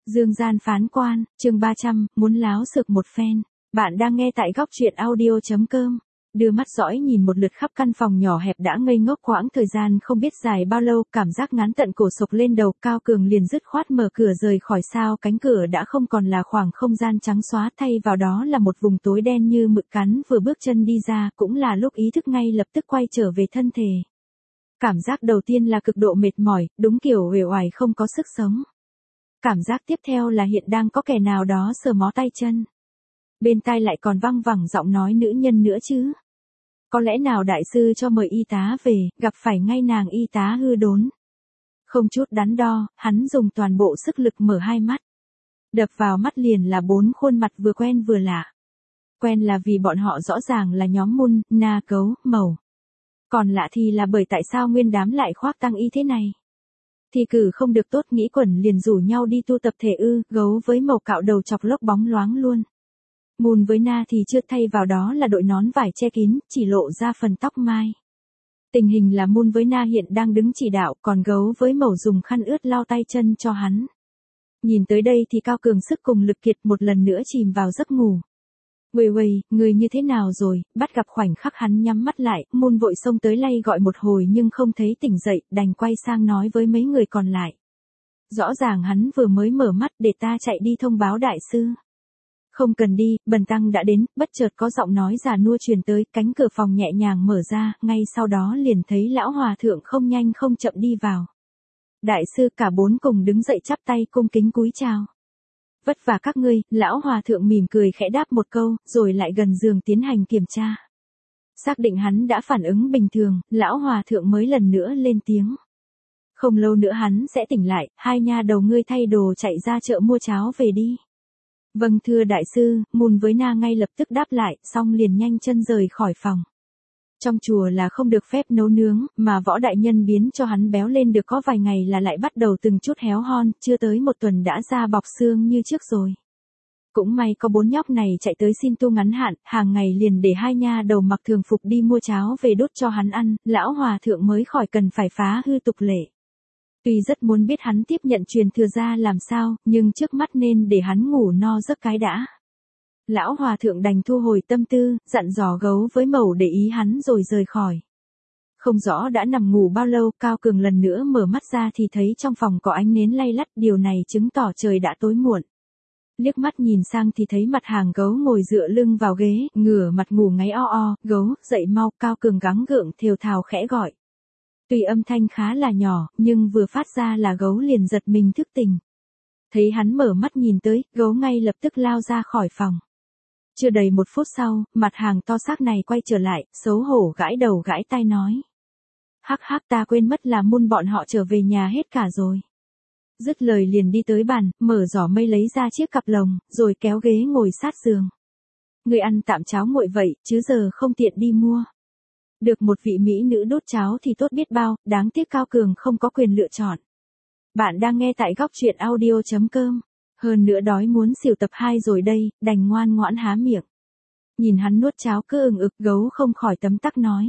Dương gian phán quan, chương 300, muốn láo xược một phen. Bạn đang nghe tại góc truyện audio.com. Đưa mắt dõi nhìn một lượt khắp căn phòng nhỏ hẹp đã ngây ngốc quãng thời gian không biết dài bao lâu, cảm giác ngán tận cổ sộc lên đầu, Cao Cường liền dứt khoát mở cửa rời khỏi. Sao cánh cửa đã không còn là khoảng không gian trắng xóa, thay vào đó là một vùng tối đen như mực cắn. Vừa bước chân đi ra cũng là lúc ý thức ngay lập tức quay trở về thân thể. Cảm giác đầu tiên là cực độ mệt mỏi, đúng kiểu uể oải không có sức sống. Cảm giác tiếp theo là hiện đang có kẻ nào đó sờ mó tay chân. Bên tai lại còn văng vẳng giọng nói nữ nhân nữa chứ. Có lẽ nào đại sư cho mời y tá về, gặp phải ngay nàng y tá hư đốn. Không chút đắn đo, hắn dùng toàn bộ sức lực mở hai mắt. Đập vào mắt liền là 4 khuôn mặt vừa quen vừa lạ. Quen là vì bọn họ rõ ràng là nhóm Mun, Na, Gấu, Mẩu. Còn lạ thì là bởi tại sao nguyên đám lại khoác tăng y thế này. Thì cử không được tốt, nghĩ quẩn liền rủ nhau đi tu tập thể ư. Gấu với Màu cạo đầu chọc lốc bóng loáng luôn. Mun với Na thì chưa, thay vào đó là đội nón vải che kín, chỉ lộ ra phần tóc mai. Tình hình là Mun với Na hiện đang đứng chỉ đạo, còn Gấu với Mẩu dùng khăn ướt lau tay chân cho hắn. Nhìn tới đây thì Cao Cường sức cùng lực kiệt, một lần nữa chìm vào giấc ngủ. Uầy, người như thế nào rồi? Bắt gặp khoảnh khắc hắn nhắm mắt lại, Mun vội xông tới lay gọi một hồi nhưng không thấy tỉnh dậy, đành quay sang nói với mấy người còn lại. Rõ ràng hắn vừa mới mở mắt, để ta chạy đi thông báo đại sư. Không cần đi, bần tăng đã đến. Bất chợt có giọng nói già nua truyền tới, cánh cửa phòng nhẹ nhàng mở ra, ngay sau đó liền thấy lão hòa thượng không nhanh không chậm đi vào. Đại sư, cả 4 cùng đứng dậy chắp tay cung kính cúi chào. Vất vả các ngươi. Lão hòa thượng mỉm cười khẽ đáp một câu, rồi lại gần giường tiến hành kiểm tra. Xác định hắn đã phản ứng bình thường, lão hòa thượng mới lần nữa lên tiếng. Không lâu nữa hắn sẽ tỉnh lại, hai nha đầu ngươi thay đồ chạy ra chợ mua cháo về đi. Vâng thưa đại sư. Mun với Na ngay lập tức đáp lại, xong liền nhanh chân rời khỏi phòng. Trong chùa là không được phép nấu nướng, mà Võ đại nhân biến cho hắn béo lên được có vài ngày là lại bắt đầu từng chút héo hon, chưa tới 1 tuần đã ra bọc xương như trước rồi. Cũng may có 4 nhóc này chạy tới xin tu ngắn hạn, hàng ngày liền để hai nha đầu mặc thường phục đi mua cháo về đốt cho hắn ăn, lão hòa thượng mới khỏi cần phải phá hư tục lệ. Tuy rất muốn biết hắn tiếp nhận truyền thừa ra làm sao, nhưng trước mắt nên để hắn ngủ no giấc cái đã. Lão hòa thượng đành thu hồi tâm tư, dặn dò Gấu với Mẩu để ý hắn rồi rời khỏi. Không rõ đã nằm ngủ bao lâu, Cao Cường lần nữa mở mắt ra thì thấy trong phòng có ánh nến lay lắt, điều này chứng tỏ trời đã tối muộn. Liếc mắt nhìn sang thì thấy mặt hàng Gấu ngồi dựa lưng vào ghế, ngửa mặt ngủ ngáy o o. Gấu, dậy mau. Cao Cường gắng gượng thều thào khẽ gọi. Tuy âm thanh khá là nhỏ, nhưng vừa phát ra là Gấu liền giật mình thức tỉnh. Thấy hắn mở mắt nhìn tới, Gấu ngay lập tức lao ra khỏi phòng. Chưa đầy 1 phút sau, mặt hàng to xác này quay trở lại, xấu hổ gãi đầu gãi tai nói. Hắc hắc, ta quên mất là Mun bọn họ trở về nhà hết cả rồi. Dứt lời liền đi tới bàn, mở giỏ mây lấy ra chiếc cặp lồng, rồi kéo ghế ngồi sát giường. Người ăn tạm cháo nguội vậy, chứ giờ không tiện đi mua. Được một vị mỹ nữ đốt cháo thì tốt biết bao, đáng tiếc Cao Cường không có quyền lựa chọn. Bạn đang nghe tại góc truyện audio.com. Hơn nữa đói muốn xỉu tập 2 rồi đây, đành ngoan ngoãn há miệng. Nhìn hắn nuốt cháo cứ ừng ực, Gấu không khỏi tấm tắc nói.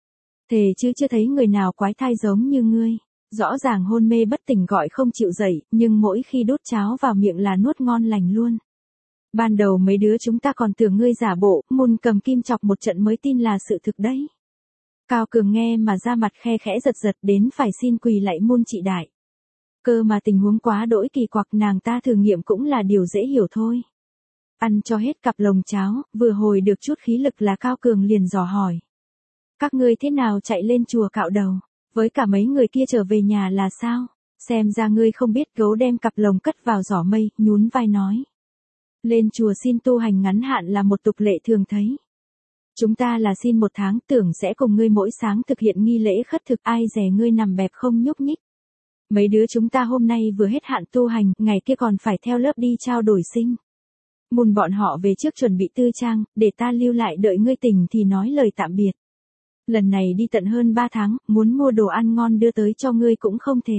Thề chứ chưa thấy người nào quái thai giống như ngươi. Rõ ràng hôn mê bất tỉnh gọi không chịu dậy, nhưng mỗi khi đút cháo vào miệng là nuốt ngon lành luôn. Ban đầu mấy đứa chúng ta còn tưởng ngươi giả bộ, Mun cầm kim chọc một trận mới tin là sự thực đấy. Cao Cường nghe mà da mặt khe khẽ giật giật đến phải xin quỳ lạy Mun chị đại. Cơ mà tình huống quá đỗi kỳ quặc, nàng ta thử nghiệm cũng là điều dễ hiểu thôi. Ăn cho hết cặp lồng cháo, vừa hồi được chút khí lực là Cao Cường liền dò hỏi. Các ngươi thế nào chạy lên chùa cạo đầu, với cả mấy người kia trở về nhà là sao? Xem ra ngươi không biết. Gấu đem cặp lồng cất vào giỏ mây, nhún vai nói. Lên chùa xin tu hành ngắn hạn là một tục lệ thường thấy. Chúng ta là xin 1 tháng, tưởng sẽ cùng ngươi mỗi sáng thực hiện nghi lễ khất thực, ai dè ngươi nằm bẹp không nhúc nhích. Mấy đứa chúng ta hôm nay vừa hết hạn tu hành, ngày kia còn phải theo lớp đi trao đổi sinh. Mun bọn họ về trước chuẩn bị tư trang, để ta lưu lại đợi ngươi tỉnh thì nói lời tạm biệt. Lần này đi tận hơn 3 tháng, muốn mua đồ ăn ngon đưa tới cho ngươi cũng không thể.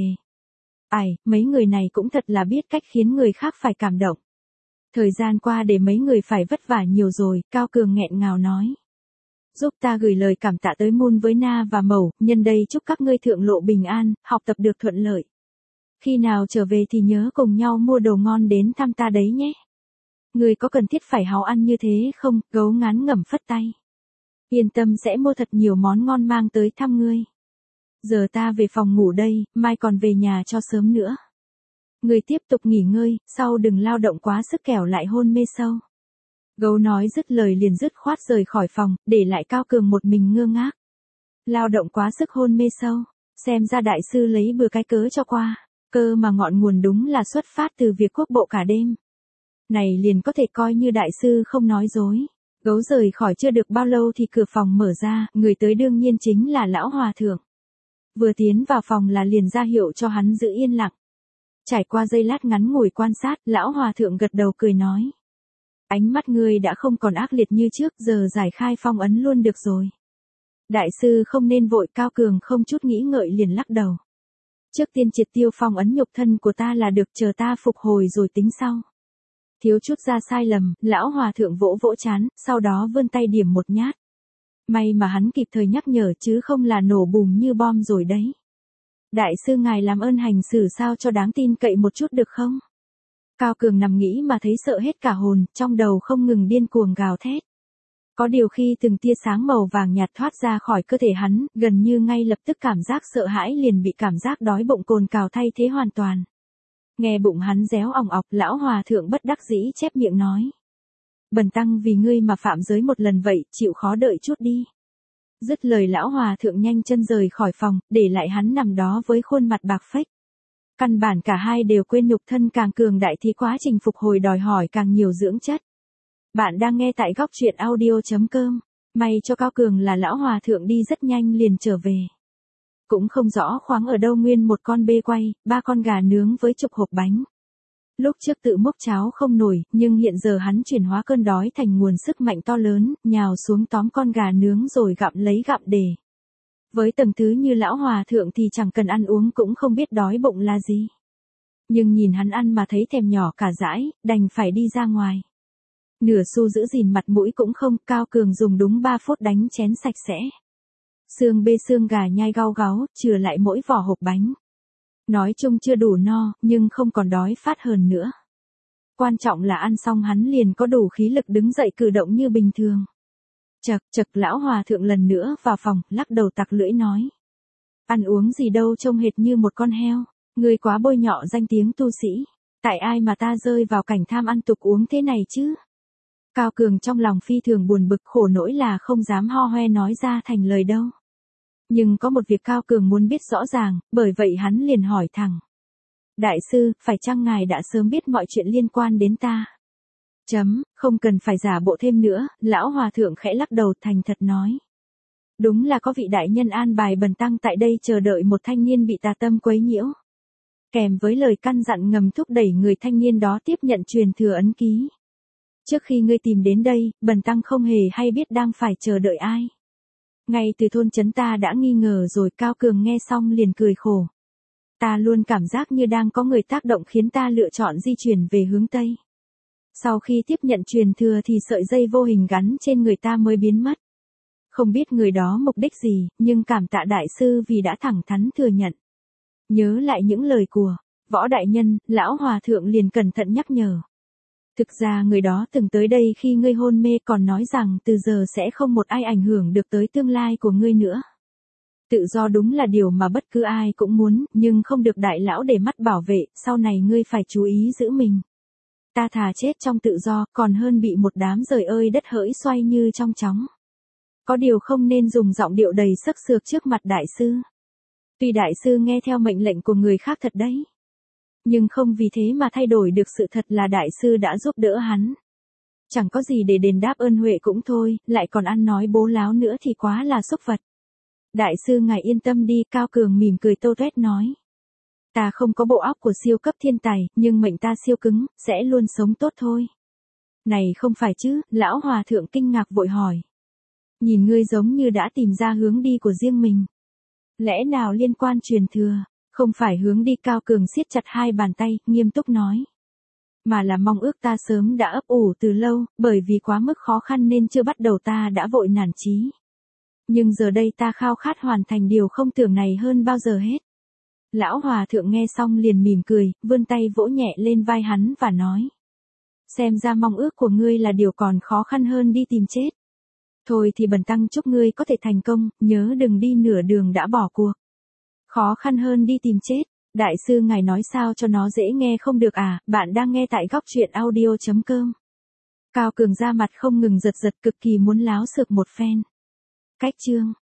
Ai, mấy người này cũng thật là biết cách khiến người khác phải cảm động. Thời gian qua để mấy người phải vất vả nhiều rồi, Cao Cường nghẹn ngào nói. Giúp ta gửi lời cảm tạ tới Mun với Na và Mẩu, nhân đây chúc các ngươi thượng lộ bình an, học tập được thuận lợi. Khi nào trở về thì nhớ cùng nhau mua đồ ngon đến thăm ta đấy nhé. Ngươi có cần thiết phải háo ăn như thế không? Gấu ngán ngẩm phất tay. Yên tâm sẽ mua thật nhiều món ngon mang tới thăm ngươi. Giờ ta về phòng ngủ đây, mai còn về nhà cho sớm nữa. Ngươi tiếp tục nghỉ ngơi, sau đừng lao động quá sức kẻo lại hôn mê sâu. Gấu nói dứt lời liền dứt khoát rời khỏi phòng, để lại Cao Cường một mình ngơ ngác. Lao động quá sức hôn mê sâu, xem ra đại sư lấy bừa cái cớ cho qua, cơ mà ngọn nguồn đúng là xuất phát từ việc quốc bộ cả đêm. Này liền có thể coi như đại sư không nói dối. Gấu rời khỏi chưa được bao lâu thì cửa phòng mở ra, người tới đương nhiên chính là lão hòa thượng. Vừa tiến vào phòng là liền ra hiệu cho hắn giữ yên lặng. Trải qua giây lát ngắn ngủi quan sát, lão hòa thượng gật đầu cười nói. Ánh mắt ngươi đã không còn ác liệt như trước, giờ giải khai phong ấn luôn được rồi. Đại sư không nên vội. Cao Cường không chút nghĩ ngợi liền lắc đầu. Trước tiên triệt tiêu phong ấn nhục thân của ta là được, chờ ta phục hồi rồi tính sau. Thiếu chút ra sai lầm, lão hòa thượng vỗ vỗ chán, sau đó vươn tay điểm một nhát. May mà hắn kịp thời nhắc nhở chứ không là nổ bùm như bom rồi đấy. Đại sư ngài làm ơn hành xử sao cho đáng tin cậy một chút được không? Cao Cường nằm nghĩ mà thấy sợ hết cả hồn, trong đầu không ngừng điên cuồng gào thét. Có điều khi từng tia sáng màu vàng nhạt thoát ra khỏi cơ thể hắn, gần như ngay lập tức cảm giác sợ hãi liền bị cảm giác đói bụng cồn cào thay thế hoàn toàn. Nghe bụng hắn réo ỏng ọc, lão hòa thượng bất đắc dĩ chép miệng nói. Bần tăng vì ngươi mà phạm giới một lần vậy, chịu khó đợi chút đi. Dứt lời lão hòa thượng nhanh chân rời khỏi phòng, để lại hắn nằm đó với khuôn mặt bạc phách. Căn bản cả hai đều quên nhục thân càng cường đại thì quá trình phục hồi đòi hỏi càng nhiều dưỡng chất. Bạn đang nghe tại góc truyện audio.com. May cho Cao Cường là lão hòa thượng đi rất nhanh liền trở về. Cũng không rõ khoáng ở đâu nguyên một con bê quay, 3 con gà nướng với chục hộp bánh. Lúc trước tự múc cháo không nổi, nhưng hiện giờ hắn chuyển hóa cơn đói thành nguồn sức mạnh to lớn, nhào xuống tóm con gà nướng rồi gặm lấy gặm để. Với tầng thứ như lão hòa thượng thì chẳng cần ăn uống cũng không biết đói bụng là gì. Nhưng nhìn hắn ăn mà thấy thèm nhỏ cả dãi, đành phải đi ra ngoài. Nửa xu giữ gìn mặt mũi cũng không, Cao Cường dùng đúng 3 phút đánh chén sạch sẽ. Xương bê xương gà nhai gau gáu, chừa lại mỗi vỏ hộp bánh. Nói chung chưa đủ no, nhưng không còn đói phát hờn nữa. Quan trọng là ăn xong hắn liền có đủ khí lực đứng dậy cử động như bình thường. Chậc chậc, lão hòa thượng lần nữa vào phòng, lắc đầu tặc lưỡi nói. Ăn uống gì đâu, trông hệt như một con heo, ngươi quá bôi nhọ danh tiếng tu sĩ. Tại ai mà ta rơi vào cảnh tham ăn tục uống thế này chứ? Cao Cường trong lòng phi thường buồn bực, khổ nỗi là không dám ho hoe nói ra thành lời đâu. Nhưng có một việc Cao Cường muốn biết rõ ràng, bởi vậy hắn liền hỏi thẳng. Đại sư, phải chăng ngài đã sớm biết mọi chuyện liên quan đến ta? Không cần phải giả bộ thêm nữa, lão hòa thượng khẽ lắc đầu thành thật nói. Đúng là có vị đại nhân an bài bần tăng tại đây chờ đợi một thanh niên bị tà tâm quấy nhiễu. Kèm với lời căn dặn ngầm thúc đẩy người thanh niên đó tiếp nhận truyền thừa ấn ký. Trước khi ngươi tìm đến đây, bần tăng không hề hay biết đang phải chờ đợi ai. Ngay từ thôn trấn ta đã nghi ngờ rồi. Cao Cường nghe xong liền cười khổ. Ta luôn cảm giác như đang có người tác động khiến ta lựa chọn di chuyển về hướng Tây. Sau khi tiếp nhận truyền thừa thì sợi dây vô hình gắn trên người ta mới biến mất. Không biết người đó mục đích gì, nhưng cảm tạ đại sư vì đã thẳng thắn thừa nhận. Nhớ lại những lời của Võ đại nhân, lão hòa thượng liền cẩn thận nhắc nhở. Thực ra người đó từng tới đây khi ngươi hôn mê còn nói rằng từ giờ sẽ không một ai ảnh hưởng được tới tương lai của ngươi nữa. Tự do đúng là điều mà bất cứ ai cũng muốn, nhưng không được đại lão để mắt bảo vệ, sau này ngươi phải chú ý giữ mình. Ta thà chết trong tự do, còn hơn bị một đám giời ơi đất hỡi xoay như trong chóng. Có điều không nên dùng giọng điệu đầy sức sược trước mặt đại sư. Tuy đại sư nghe theo mệnh lệnh của người khác thật đấy. Nhưng không vì thế mà thay đổi được sự thật là đại sư đã giúp đỡ hắn. Chẳng có gì để đền đáp ơn huệ cũng thôi, lại còn ăn nói bố láo nữa thì quá là xúc vật. Đại sư ngài yên tâm đi, Cao Cường mỉm cười tô tuét nói. Ta không có bộ óc của siêu cấp thiên tài, nhưng mệnh ta siêu cứng, sẽ luôn sống tốt thôi. Này không phải chứ, lão hòa thượng kinh ngạc vội hỏi. Nhìn ngươi giống như đã tìm ra hướng đi của riêng mình. Lẽ nào liên quan truyền thừa? Không phải hướng đi. Cao Cường siết chặt hai bàn tay, nghiêm túc nói. Mà là mong ước ta sớm đã ấp ủ từ lâu, bởi vì quá mức khó khăn nên chưa bắt đầu ta đã vội nản chí. Nhưng giờ đây ta khao khát hoàn thành điều không tưởng này hơn bao giờ hết. Lão hòa thượng nghe xong liền mỉm cười, vươn tay vỗ nhẹ lên vai hắn và nói. Xem ra mong ước của ngươi là điều còn khó khăn hơn đi tìm chết. Thôi thì bần tăng chúc ngươi có thể thành công, nhớ đừng đi nửa đường đã bỏ cuộc. Khó khăn hơn đi tìm chết. Đại sư ngài nói sao cho nó dễ nghe không được à, bạn đang nghe tại góc truyện audio.com. Cao Cường ra mặt không ngừng giật giật cực kỳ muốn láo xược một phen. Cách chương.